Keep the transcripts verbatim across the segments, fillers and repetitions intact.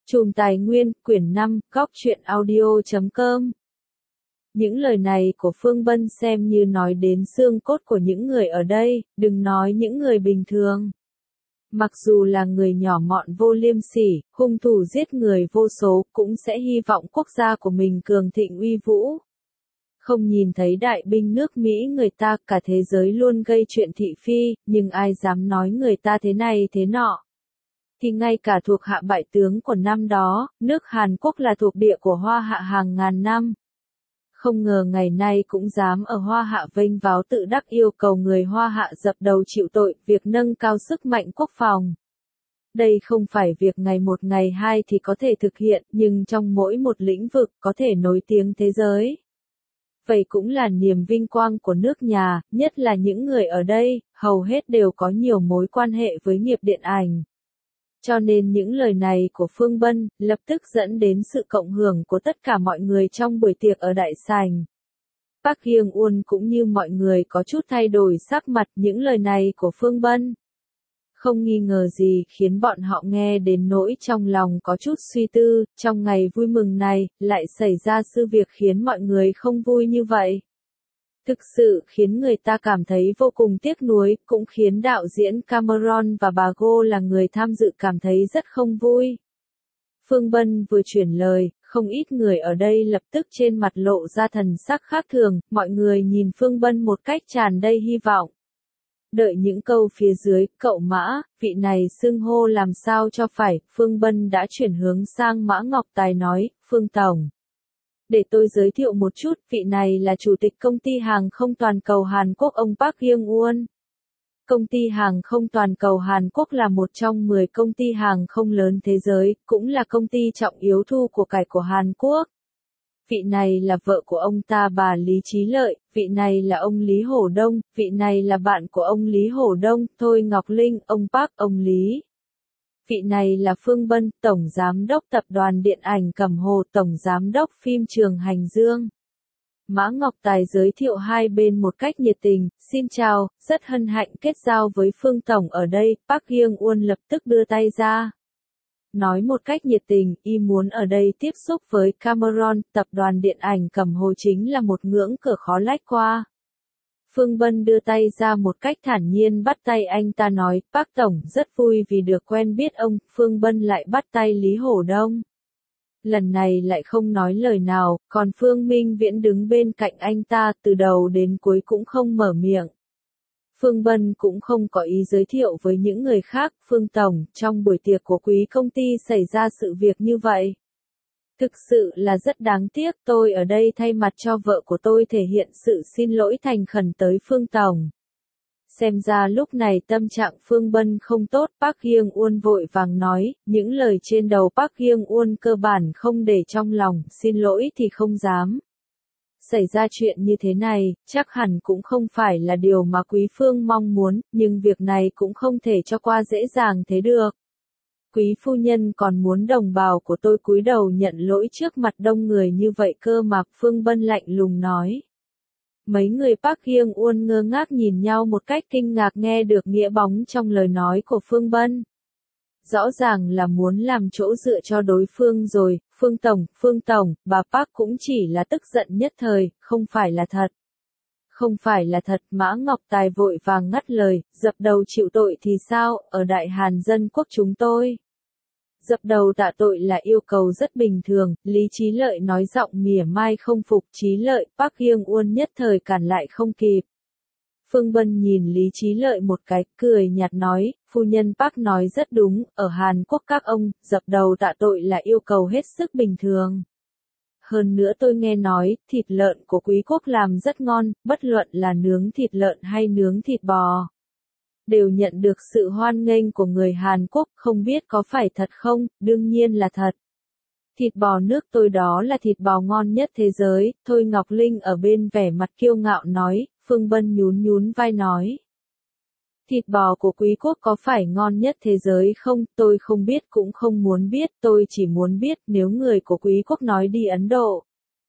Chùm Tài Nguyên, quyển năm, góc truyện audio chấm com. Những lời này của Phương Bân xem như nói đến xương cốt của những người ở đây, đừng nói những người bình thường. Mặc dù là người nhỏ mọn vô liêm sỉ, hung thủ giết người vô số, cũng sẽ hy vọng quốc gia của mình cường thịnh uy vũ. Không nhìn thấy đại binh nước Mỹ người ta, cả thế giới luôn gây chuyện thị phi, nhưng ai dám nói người ta thế này thế nọ. Thì ngay cả thuộc hạ bại tướng của năm đó, nước Hàn Quốc là thuộc địa của Hoa Hạ hàng ngàn năm. Không ngờ ngày nay cũng dám ở Hoa Hạ vênh váo tự đắc yêu cầu người Hoa Hạ dập đầu chịu tội, việc nâng cao sức mạnh quốc phòng. Đây không phải việc ngày một ngày hai thì có thể thực hiện, nhưng trong mỗi một lĩnh vực có thể nổi tiếng thế giới. Vậy cũng là niềm vinh quang của nước nhà, nhất là những người ở đây, hầu hết đều có nhiều mối quan hệ với nghiệp điện ảnh. Cho nên những lời này của Phương Bân, lập tức dẫn đến sự cộng hưởng của tất cả mọi người trong buổi tiệc ở đại sảnh. Park Hyung-won cũng như mọi người có chút thay đổi sắc mặt những lời này của Phương Bân. Không nghi ngờ gì khiến bọn họ nghe đến nỗi trong lòng có chút suy tư, trong ngày vui mừng này, lại xảy ra sự việc khiến mọi người không vui như vậy. Thực sự khiến người ta cảm thấy vô cùng tiếc nuối, cũng khiến đạo diễn Cameron và bà Go là người tham dự cảm thấy rất không vui. Phương Bân vừa chuyển lời, không ít người ở đây lập tức trên mặt lộ ra thần sắc khác thường, mọi người nhìn Phương Bân một cách tràn đầy hy vọng. Đợi những câu phía dưới, cậu Mã, vị này xưng hô làm sao cho phải, Phương Bân đã chuyển hướng sang Mã Ngọc Tài nói, Phương Tổng. Để tôi giới thiệu một chút, vị này là Chủ tịch Công ty Hàng không Toàn cầu Hàn Quốc ông Park Hyung-won. Công ty Hàng không Toàn cầu Hàn Quốc là một trong mười công ty hàng không lớn thế giới, cũng là công ty trọng yếu thu của cải của Hàn Quốc. Vị này là vợ của ông ta bà Lý Chí Lợi, vị này là ông Lý Hổ Đông, vị này là bạn của ông Lý Hổ Đông, Thôi Ngọc Linh, ông Park, ông Lý. Vị này là Phương Bân, Tổng Giám đốc Tập đoàn Điện ảnh Cẩm Hồ, Tổng Giám đốc phim Trường Hành Dương. Mã Ngọc Tài giới thiệu hai bên một cách nhiệt tình, xin chào, rất hân hạnh kết giao với Phương Tổng ở đây, Park Hyung-won lập tức đưa tay ra. Nói một cách nhiệt tình, y muốn ở đây tiếp xúc với Cameron, Tập đoàn Điện ảnh Cẩm Hồ chính là một ngưỡng cửa khó lách qua. Phương Bân đưa tay ra một cách thản nhiên bắt tay anh ta nói, Park Tổng rất vui vì được quen biết ông, Phương Bân lại bắt tay Lý Hổ Đông. Lần này lại không nói lời nào, còn Phương Minh Viễn đứng bên cạnh anh ta từ đầu đến cuối cũng không mở miệng. Phương Bân cũng không có ý giới thiệu với những người khác, Phương Tổng, trong buổi tiệc của quý công ty xảy ra sự việc như vậy. Thực sự là rất đáng tiếc, tôi ở đây thay mặt cho vợ của tôi thể hiện sự xin lỗi thành khẩn tới Phương Tổng. Xem ra lúc này tâm trạng Phương Bân không tốt, Park Hyung-won vội vàng nói, những lời trên đầu Park Hyung-won cơ bản không để trong lòng, xin lỗi thì không dám. Xảy ra chuyện như thế này, chắc hẳn cũng không phải là điều mà Quý Phương mong muốn, nhưng việc này cũng không thể cho qua dễ dàng thế được. Quý phu nhân còn muốn đồng bào của tôi cúi đầu nhận lỗi trước mặt đông người như vậy cơ mà, Phương Bân lạnh lùng nói. Mấy người Park Hyung-won ngơ ngác nhìn nhau một cách kinh ngạc nghe được nghĩa bóng trong lời nói của Phương Bân. Rõ ràng là muốn làm chỗ dựa cho đối phương rồi, Phương Tổng, Phương Tổng, bà Park cũng chỉ là tức giận nhất thời, không phải là thật. Không phải là thật, Mã Ngọc Tài vội vàng ngắt lời, dập đầu chịu tội thì sao, ở Đại Hàn Dân Quốc chúng tôi. Dập đầu tạ tội là yêu cầu rất bình thường, Lý Chí Lợi nói giọng mỉa mai không phục. Chí Lợi, Park Hyung-won nhất thời cản lại không kịp. Phương Bân nhìn Lý Chí Lợi một cái, cười nhạt nói, phu nhân Park nói rất đúng, ở Hàn Quốc các ông, dập đầu tạ tội là yêu cầu hết sức bình thường. Hơn nữa tôi nghe nói, thịt lợn của quý quốc làm rất ngon, bất luận là nướng thịt lợn hay nướng thịt bò. Đều nhận được sự hoan nghênh của người Hàn Quốc, không biết có phải thật không, đương nhiên là thật. Thịt bò nước tôi đó là thịt bò ngon nhất thế giới, Thôi Ngọc Linh ở bên vẻ mặt kiêu ngạo nói, Phương Bân nhún nhún vai nói. Thịt bò của quý quốc có phải ngon nhất thế giới không, tôi không biết cũng không muốn biết, tôi chỉ muốn biết nếu người của quý quốc nói đi Ấn Độ.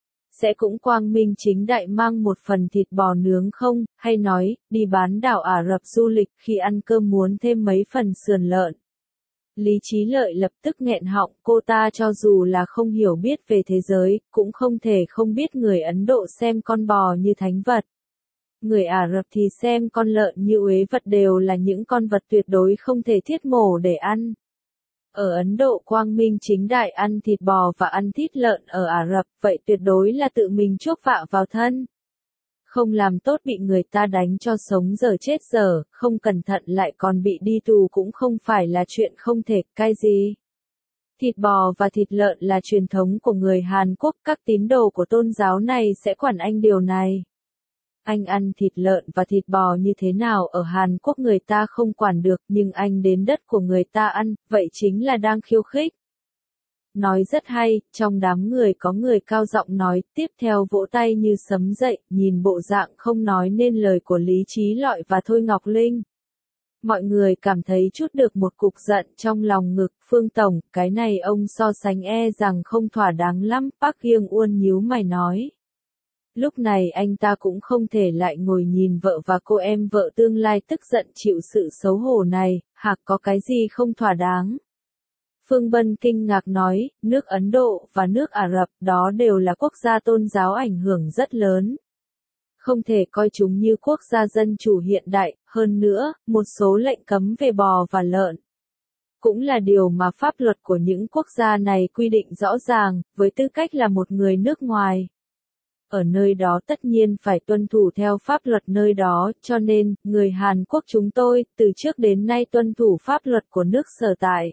Sẽ cũng quang minh chính đại mang một phần thịt bò nướng không, hay nói, đi bán đảo Ả Rập du lịch khi ăn cơm muốn thêm mấy phần sườn lợn. Lý Chí Lợi lập tức nghẹn họng, cô ta cho dù là không hiểu biết về thế giới, cũng không thể không biết người Ấn Độ xem con bò như thánh vật. Người Ả Rập thì xem con lợn như uế vật, đều là những con vật tuyệt đối không thể thiết mổ để ăn. Ở Ấn Độ quang minh chính đại ăn thịt bò và ăn thịt lợn ở Ả Rập, vậy tuyệt đối là tự mình chuốc vạ vào thân. Không làm tốt bị người ta đánh cho sống dở chết dở, không cẩn thận lại còn bị đi tù cũng không phải là chuyện không thể, cái gì. Thịt bò và thịt lợn là truyền thống của người Hàn Quốc, các tín đồ của tôn giáo này sẽ quản anh điều này. Anh ăn thịt lợn và thịt bò như thế nào ở Hàn Quốc người ta không quản được, nhưng anh đến đất của người ta ăn, vậy chính là đang khiêu khích. Nói rất hay, trong đám người có người cao giọng nói, tiếp theo vỗ tay như sấm dậy, nhìn bộ dạng không nói nên lời của Lý Chí Lợi và Thôi Ngọc Linh. Mọi người cảm thấy chút được một cục giận trong lòng ngực, Phương Tổng, cái này ông so sánh e rằng không thỏa đáng lắm, Park Hyung-won nhíu mày nói. Lúc này anh ta cũng không thể lại ngồi nhìn vợ và cô em vợ tương lai tức giận chịu sự xấu hổ này, hạc có cái gì không thỏa đáng. Phương Bân kinh ngạc nói, nước Ấn Độ và nước Ả Rập đó đều là quốc gia tôn giáo ảnh hưởng rất lớn. Không thể coi chúng như quốc gia dân chủ hiện đại, hơn nữa, một số lệnh cấm về bò và lợn. Cũng là điều mà pháp luật của những quốc gia này quy định rõ ràng, với tư cách là một người nước ngoài. Ở nơi đó tất nhiên phải tuân thủ theo pháp luật nơi đó, cho nên, người Hàn Quốc chúng tôi, từ trước đến nay tuân thủ pháp luật của nước sở tại.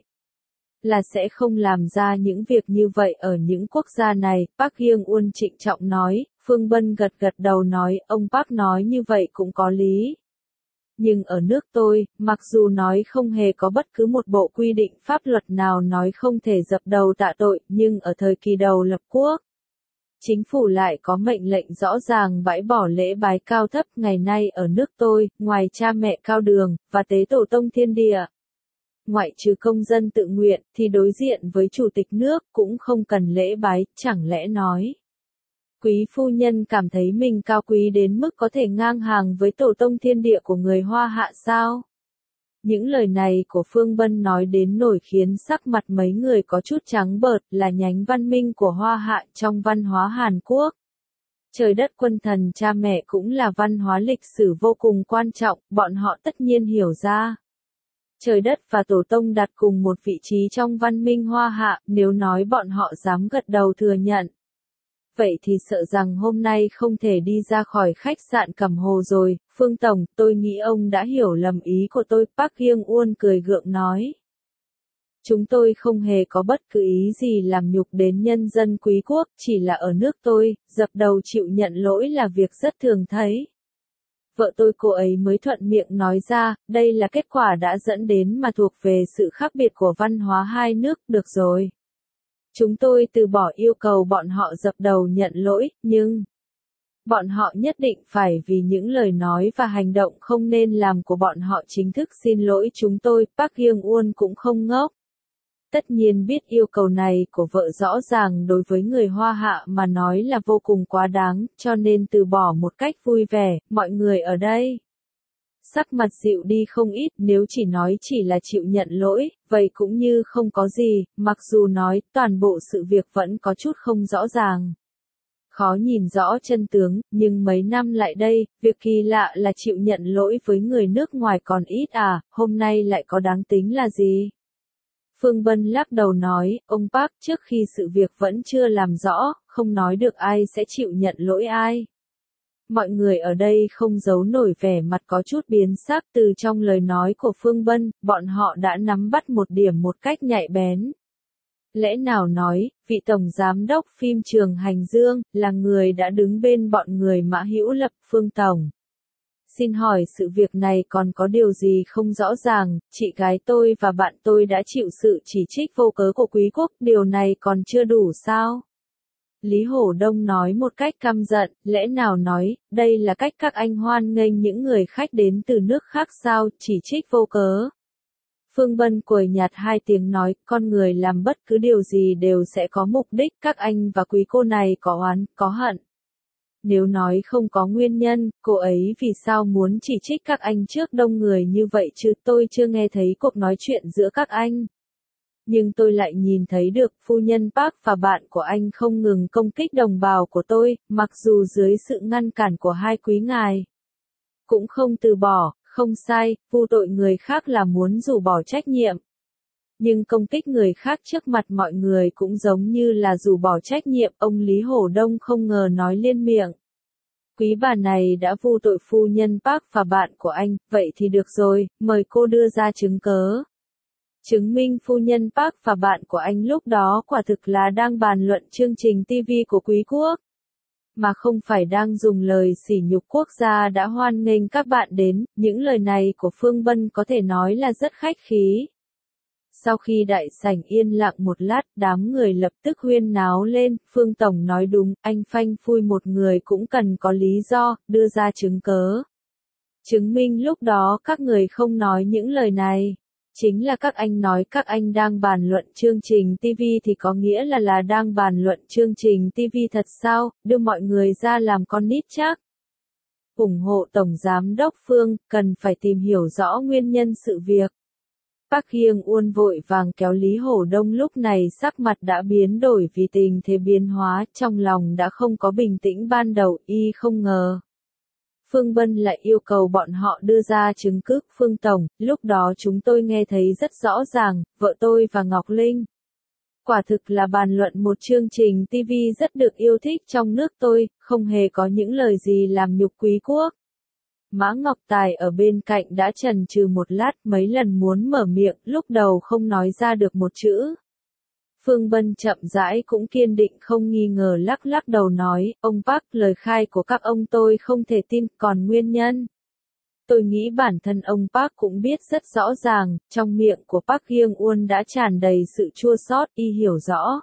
Là sẽ không làm ra những việc như vậy ở những quốc gia này, Park Hyung-won trịnh trọng nói, Phương Bân gật gật đầu nói, ông Park nói như vậy cũng có lý. Nhưng ở nước tôi, mặc dù nói không hề có bất cứ một bộ quy định pháp luật nào nói không thể dập đầu tạ tội, nhưng ở thời kỳ đầu lập quốc, chính phủ lại có mệnh lệnh rõ ràng bãi bỏ lễ bái cao thấp. Ngày nay ở nước tôi, ngoài cha mẹ cao đường, và tế tổ tông thiên địa, ngoại trừ công dân tự nguyện, thì đối diện với chủ tịch nước cũng không cần lễ bái, chẳng lẽ nói. Quý phu nhân cảm thấy mình cao quý đến mức có thể ngang hàng với tổ tông thiên địa của người Hoa Hạ sao? Những lời này của Phương Bân nói đến nổi khiến sắc mặt mấy người có chút trắng bợt, là nhánh văn minh của Hoa Hạ trong văn hóa Hàn Quốc. Trời đất quân thần cha mẹ cũng là văn hóa lịch sử vô cùng quan trọng, bọn họ tất nhiên hiểu ra. Trời đất và tổ tông đặt cùng một vị trí trong văn minh Hoa Hạ, nếu nói bọn họ dám gật đầu thừa nhận. Vậy thì sợ rằng hôm nay không thể đi ra khỏi khách sạn Cẩm Hồ rồi, Phương Tổng, tôi nghĩ ông đã hiểu lầm ý của tôi, Park Hyung-won cười gượng nói. Chúng tôi không hề có bất cứ ý gì làm nhục đến nhân dân quý quốc, chỉ là ở nước tôi, dập đầu chịu nhận lỗi là việc rất thường thấy. Vợ tôi cô ấy mới thuận miệng nói ra, đây là kết quả đã dẫn đến mà thuộc về sự khác biệt của văn hóa hai nước, được rồi. Chúng tôi từ bỏ yêu cầu bọn họ dập đầu nhận lỗi, nhưng bọn họ nhất định phải vì những lời nói và hành động không nên làm của bọn họ chính thức xin lỗi chúng tôi, Park Hyung-won cũng không ngốc. Tất nhiên biết yêu cầu này của vợ rõ ràng đối với người Hoa Hạ mà nói là vô cùng quá đáng, cho nên từ bỏ một cách vui vẻ, mọi người ở đây. Sắc mặt dịu đi không ít, nếu chỉ nói chỉ là chịu nhận lỗi, vậy cũng như không có gì, mặc dù nói toàn bộ sự việc vẫn có chút không rõ ràng. Khó nhìn rõ chân tướng, nhưng mấy năm lại đây, việc kỳ lạ là chịu nhận lỗi với người nước ngoài còn ít à, hôm nay lại có đáng tính là gì? Phương Bân lắc đầu nói, ông Park trước khi sự việc vẫn chưa làm rõ, không nói được ai sẽ chịu nhận lỗi ai. Mọi người ở đây không giấu nổi vẻ mặt có chút biến sắc từ trong lời nói của Phương Bân, bọn họ đã nắm bắt một điểm một cách nhạy bén. Lẽ nào nói, vị tổng giám đốc phim Trường Hành Dương, là người đã đứng bên bọn người Mã Hữu Lập, Phương Tổng. Xin hỏi sự việc này còn có điều gì không rõ ràng, chị gái tôi và bạn tôi đã chịu sự chỉ trích vô cớ của quý quốc, điều này còn chưa đủ sao? Lý Hổ Đông nói một cách căm giận, lẽ nào nói, đây là cách các anh hoan nghênh những người khách đến từ nước khác sao, chỉ trích vô cớ. Phương Bân cười nhạt hai tiếng nói, con người làm bất cứ điều gì đều sẽ có mục đích, các anh và quý cô này có oán, có hận. Nếu nói không có nguyên nhân, cô ấy vì sao muốn chỉ trích các anh trước đông người như vậy chứ, tôi chưa nghe thấy cuộc nói chuyện giữa các anh. Nhưng tôi lại nhìn thấy được phu nhân Park và bạn của anh không ngừng công kích đồng bào của tôi, mặc dù dưới sự ngăn cản của hai quý ngài. Cũng không từ bỏ, không sai, vu tội người khác là muốn rũ bỏ trách nhiệm. Nhưng công kích người khác trước mặt mọi người cũng giống như là rũ bỏ trách nhiệm, ông Lý Hổ Đông không ngờ nói liên miệng. Quý bà này đã vu tội phu nhân Park và bạn của anh, vậy thì được rồi, mời cô đưa ra chứng cớ. Chứng minh phu nhân Park và bạn của anh lúc đó quả thực là đang bàn luận chương trình ti vi của quý quốc, mà không phải đang dùng lời sỉ nhục quốc gia đã hoan nghênh các bạn đến. Những lời này của Phương Bân có thể nói là rất khách khí. Sau khi đại sảnh yên lặng một lát, đám người lập tức huyên náo lên, Phương Tổng nói đúng, anh phanh phui một người cũng cần có lý do, đưa ra chứng cớ. Chứng minh lúc đó các người không nói những lời này. Chính là các anh nói các anh đang bàn luận chương trình ti vi thì có nghĩa là là đang bàn luận chương trình ti vi thật sao, đưa mọi người ra làm con nít chắc. ủng hộ Tổng Giám đốc Phương, cần phải tìm hiểu rõ nguyên nhân sự việc. Park Hyung-won vội vàng kéo Lý Hổ Đông, lúc này sắc mặt đã biến đổi vì tình thế biến hóa, trong lòng đã không có bình tĩnh ban đầu, y không ngờ. Phương Bân lại yêu cầu bọn họ đưa ra chứng cứ. Phương Tổng, lúc đó chúng tôi nghe thấy rất rõ ràng, vợ tôi và Ngọc Linh. Quả thực là bàn luận một chương trình ti vi rất được yêu thích trong nước tôi, không hề có những lời gì làm nhục quý quốc. Mã Ngọc Tài ở bên cạnh đã chần chừ một lát, mấy lần muốn mở miệng, lúc đầu không nói ra được một chữ. Phương Bân chậm rãi cũng kiên định không nghi ngờ lắc lắc đầu nói, ông Park, lời khai của các ông tôi không thể tin, còn nguyên nhân. Tôi nghĩ bản thân ông Park cũng biết rất rõ ràng, trong miệng của Park Hyung-won đã tràn đầy sự chua xót, y hiểu rõ.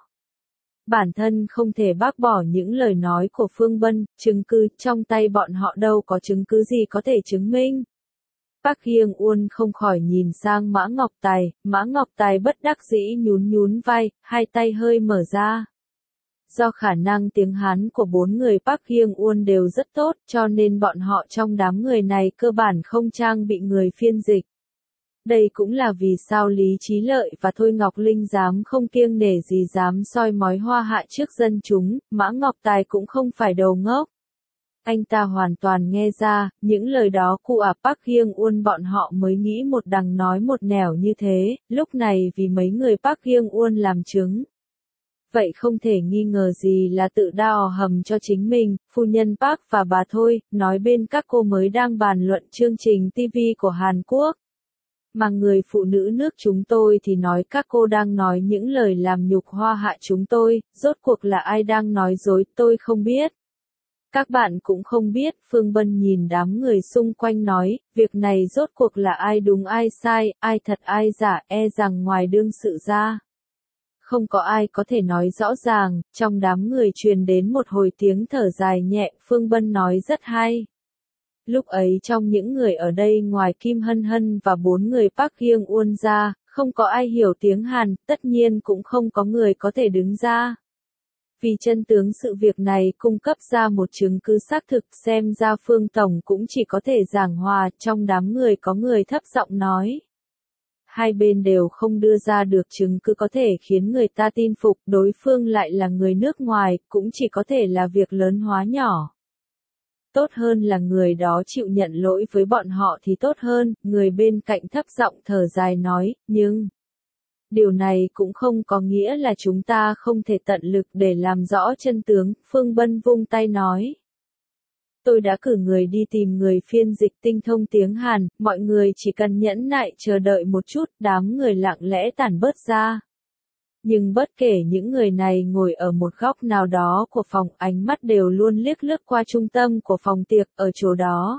Bản thân không thể bác bỏ những lời nói của Phương Bân, chứng cứ trong tay bọn họ đâu có chứng cứ gì có thể chứng minh. Park Hyung-won không khỏi nhìn sang Mã Ngọc Tài, Mã Ngọc Tài bất đắc dĩ nhún nhún vai, hai tay hơi mở ra. Do khả năng tiếng Hán của bốn người Park Hyung-won đều rất tốt, cho nên bọn họ trong đám người này cơ bản không trang bị người phiên dịch. Đây cũng là vì sao Lý Chí Lợi và Thôi Ngọc Linh dám không kiêng nể gì dám soi mói Hoa Hạ trước dân chúng, Mã Ngọc Tài cũng không phải đầu ngốc. Anh ta hoàn toàn nghe ra, những lời đó cụ à Park Hyung-won bọn họ mới nghĩ một đằng nói một nẻo như thế, lúc này vì mấy người Park Hyung-won làm chứng. Vậy không thể nghi ngờ gì là tự đào hầm cho chính mình, phu nhân Park và bà Thôi, nói bên các cô mới đang bàn luận chương trình ti vi của Hàn Quốc. Mà người phụ nữ nước chúng tôi thì nói các cô đang nói những lời làm nhục Hoa Hạ chúng tôi, rốt cuộc là ai đang nói dối, tôi không biết. Các bạn cũng không biết, Phương Bân nhìn đám người xung quanh nói, việc này rốt cuộc là ai đúng ai sai, ai thật ai giả, e rằng ngoài đương sự ra. Không có ai có thể nói rõ ràng, trong đám người truyền đến một hồi tiếng thở dài nhẹ, Phương Bân nói rất hay. Lúc ấy trong những người ở đây ngoài Kim Hân Hân và bốn người Park Hyung-won ra, không có ai hiểu tiếng Hàn, tất nhiên cũng không có người có thể đứng ra. Vì chân tướng sự việc này cung cấp ra một chứng cứ xác thực, xem ra Phương Tổng cũng chỉ có thể giảng hòa, trong đám người có người thấp giọng nói. Hai bên đều không đưa ra được chứng cứ có thể khiến người ta tin phục, đối phương lại là người nước ngoài, cũng chỉ có thể là việc lớn hóa nhỏ. Tốt hơn là người đó chịu nhận lỗi với bọn họ thì tốt hơn, người bên cạnh thấp giọng thở dài nói, nhưng... Điều này cũng không có nghĩa là chúng ta không thể tận lực để làm rõ chân tướng, Phương Bân vung tay nói. Tôi đã cử người đi tìm người phiên dịch tinh thông tiếng Hàn, mọi người chỉ cần nhẫn nại chờ đợi một chút, đám người lặng lẽ tản bớt ra. Nhưng bất kể những người này ngồi ở một góc nào đó của phòng, ánh mắt đều luôn liếc lướt qua trung tâm của phòng tiệc, ở chỗ đó.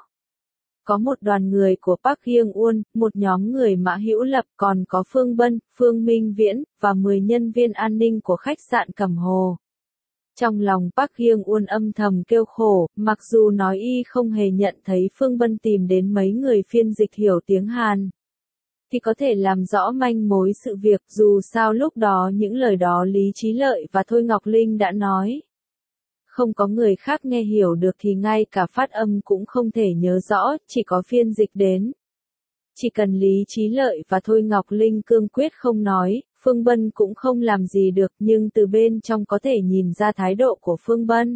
Có một đoàn người của Park Hyung-won, một nhóm người Mã Hữu Lập, còn có Phương Bân, Phương Minh Viễn, và mười nhân viên an ninh của khách sạn Cẩm Hồ. Trong lòng Park Hyung-won âm thầm kêu khổ, mặc dù nói y không hề nhận thấy Phương Bân tìm đến mấy người phiên dịch hiểu tiếng Hàn. Thì có thể làm rõ manh mối sự việc, dù sao lúc đó những lời đó Lý Chí Lợi và Thôi Ngọc Linh đã nói. Không có người khác nghe hiểu được thì ngay cả phát âm cũng không thể nhớ rõ, chỉ có phiên dịch đến. Chỉ cần Lý Chí Lợi và Thôi Ngọc Linh cương quyết không nói, Phương Bân cũng không làm gì được nhưng từ bên trong có thể nhìn ra thái độ của Phương Bân.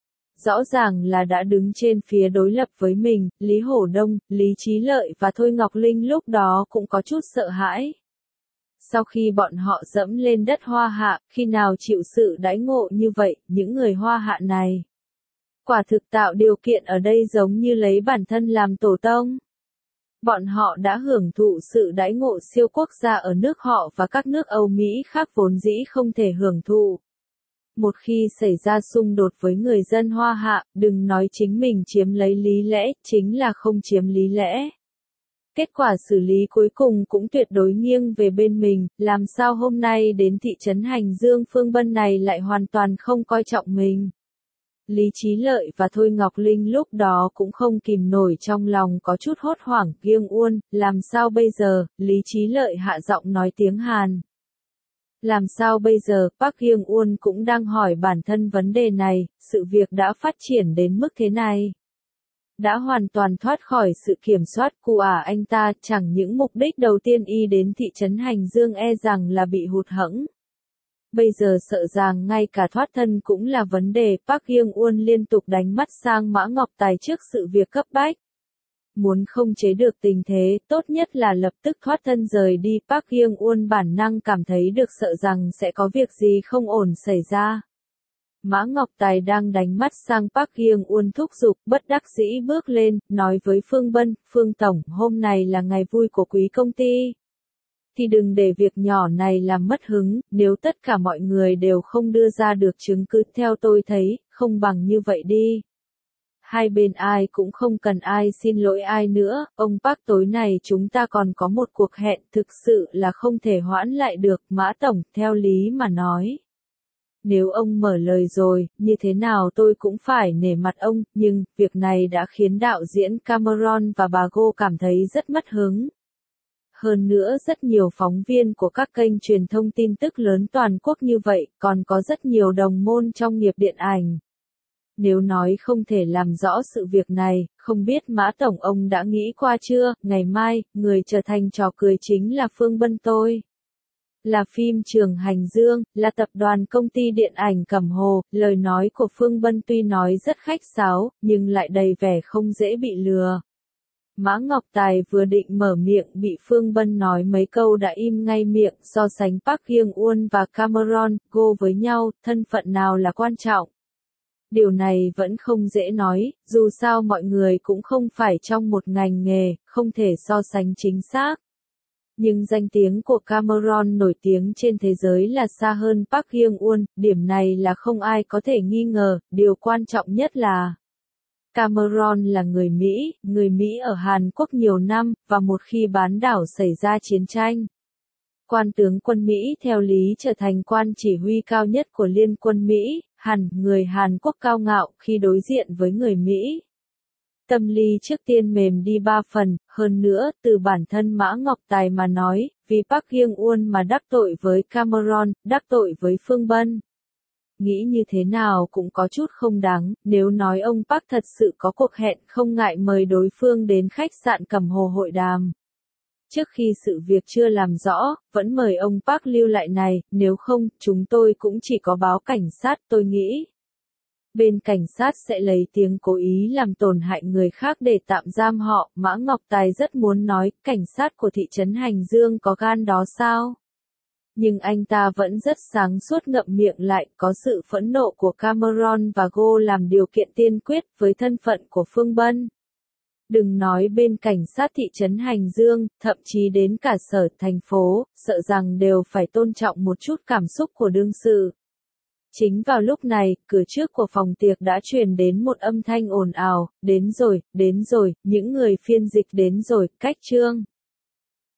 Rõ ràng là đã đứng trên phía đối lập với mình, Lý Hổ Đông, Lý Chí Lợi và Thôi Ngọc Linh lúc đó cũng có chút sợ hãi. Sau khi bọn họ dẫm lên đất Hoa Hạ, khi nào chịu sự đãi ngộ như vậy, những người Hoa Hạ này quả thực tạo điều kiện ở đây giống như lấy bản thân làm tổ tông. Bọn họ đã hưởng thụ sự đãi ngộ siêu quốc gia ở nước họ và các nước Âu Mỹ khác vốn dĩ không thể hưởng thụ. Một khi xảy ra xung đột với người dân Hoa Hạ, đừng nói chính mình chiếm lấy lý lẽ, chính là không chiếm lý lẽ. Kết quả xử lý cuối cùng cũng tuyệt đối nghiêng về bên mình, làm sao hôm nay đến thị trấn Hành Dương Phương Bân này lại hoàn toàn không coi trọng mình. Lý Chí Lợi và Thôi Ngọc Linh lúc đó cũng không kìm nổi trong lòng có chút hốt hoảng. Kiêng Uôn, làm sao bây giờ? Lý Chí Lợi hạ giọng nói tiếng Hàn. Làm sao bây giờ? Park Kiêng Uôn cũng đang hỏi bản thân vấn đề này, sự việc đã phát triển đến mức thế này. Đã hoàn toàn thoát khỏi sự kiểm soát của ả anh ta, chẳng những mục đích đầu tiên y đến thị trấn Hành Dương e rằng là bị hụt hẫng. Bây giờ sợ rằng ngay cả thoát thân cũng là vấn đề. Park Kiêng Uôn liên tục đánh mắt sang Mã Ngọc Tài trước sự việc cấp bách. Muốn không chế được tình thế, tốt nhất là lập tức thoát thân rời đi. Park Kiêng Uôn bản năng cảm thấy được sợ rằng sẽ có việc gì không ổn xảy ra. Mã Ngọc Tài đang đánh mắt sang Park Kiêng Uôn thúc giục, bất đắc dĩ bước lên, nói với Phương Bân, Phương Tổng, hôm nay là ngày vui của quý công ty. Thì đừng để việc nhỏ này làm mất hứng, nếu tất cả mọi người đều không đưa ra được chứng cứ theo tôi thấy, không bằng như vậy đi. Hai bên ai cũng không cần ai xin lỗi ai nữa, ông Park tối nay chúng ta còn có một cuộc hẹn thực sự là không thể hoãn lại được, Mã Tổng, theo lý mà nói. Nếu ông mở lời rồi, như thế nào tôi cũng phải nể mặt ông, nhưng, việc này đã khiến đạo diễn Cameron và bà Go cảm thấy rất mất hứng. Hơn nữa rất nhiều phóng viên của các kênh truyền thông tin tức lớn toàn quốc như vậy, còn có rất nhiều đồng môn trong nghiệp điện ảnh. Nếu nói không thể làm rõ sự việc này, không biết Mã Tổng ông đã nghĩ qua chưa, ngày mai, người trở thành trò cười chính là Phương Bân tôi. Là phim Trường Hành Dương, là tập đoàn công ty điện ảnh Cẩm Hồ, lời nói của Phương Bân tuy nói rất khách sáo, nhưng lại đầy vẻ không dễ bị lừa. Mã Ngọc Tài vừa định mở miệng bị Phương Bân nói mấy câu đã im ngay miệng, so sánh Park Kiêng Uôn và Cameron, Go với nhau, thân phận nào là quan trọng. Điều này vẫn không dễ nói, dù sao mọi người cũng không phải trong một ngành nghề, không thể so sánh chính xác. Nhưng danh tiếng của Cameron nổi tiếng trên thế giới là xa hơn Park Kiêng Uôn, điểm này là không ai có thể nghi ngờ, điều quan trọng nhất là Cameron là người Mỹ, người Mỹ ở Hàn Quốc nhiều năm, và một khi bán đảo xảy ra chiến tranh. Quan tướng quân Mỹ theo lý trở thành quan chỉ huy cao nhất của Liên quân Mỹ, hẳn người Hàn Quốc cao ngạo khi đối diện với người Mỹ. Tâm lý trước tiên mềm đi ba phần, hơn nữa, từ bản thân Mã Ngọc Tài mà nói, vì Park Kiêng Uôn mà đắc tội với Cameron, đắc tội với Phương Bân. Nghĩ như thế nào cũng có chút không đáng, nếu nói ông Park thật sự có cuộc hẹn không ngại mời đối phương đến khách sạn Cẩm Hồ hội đàm. Trước khi sự việc chưa làm rõ, vẫn mời ông Park lưu lại này, nếu không, chúng tôi cũng chỉ có báo cảnh sát, tôi nghĩ. Bên cảnh sát sẽ lấy tiếng cố ý làm tổn hại người khác để tạm giam họ, Mã Ngọc Tài rất muốn nói, cảnh sát của thị trấn Hành Dương có gan đó sao? Nhưng anh ta vẫn rất sáng suốt ngậm miệng lại, có sự phẫn nộ của Cameron và Go làm điều kiện tiên quyết với thân phận của Phương Bân. Đừng nói bên cảnh sát thị trấn Hành Dương, thậm chí đến cả sở thành phố, sợ rằng đều phải tôn trọng một chút cảm xúc của đương sự. Chính vào lúc này, cửa trước của phòng tiệc đã truyền đến một âm thanh ồn ào, đến rồi, đến rồi, những người phiên dịch đến rồi, cách trương.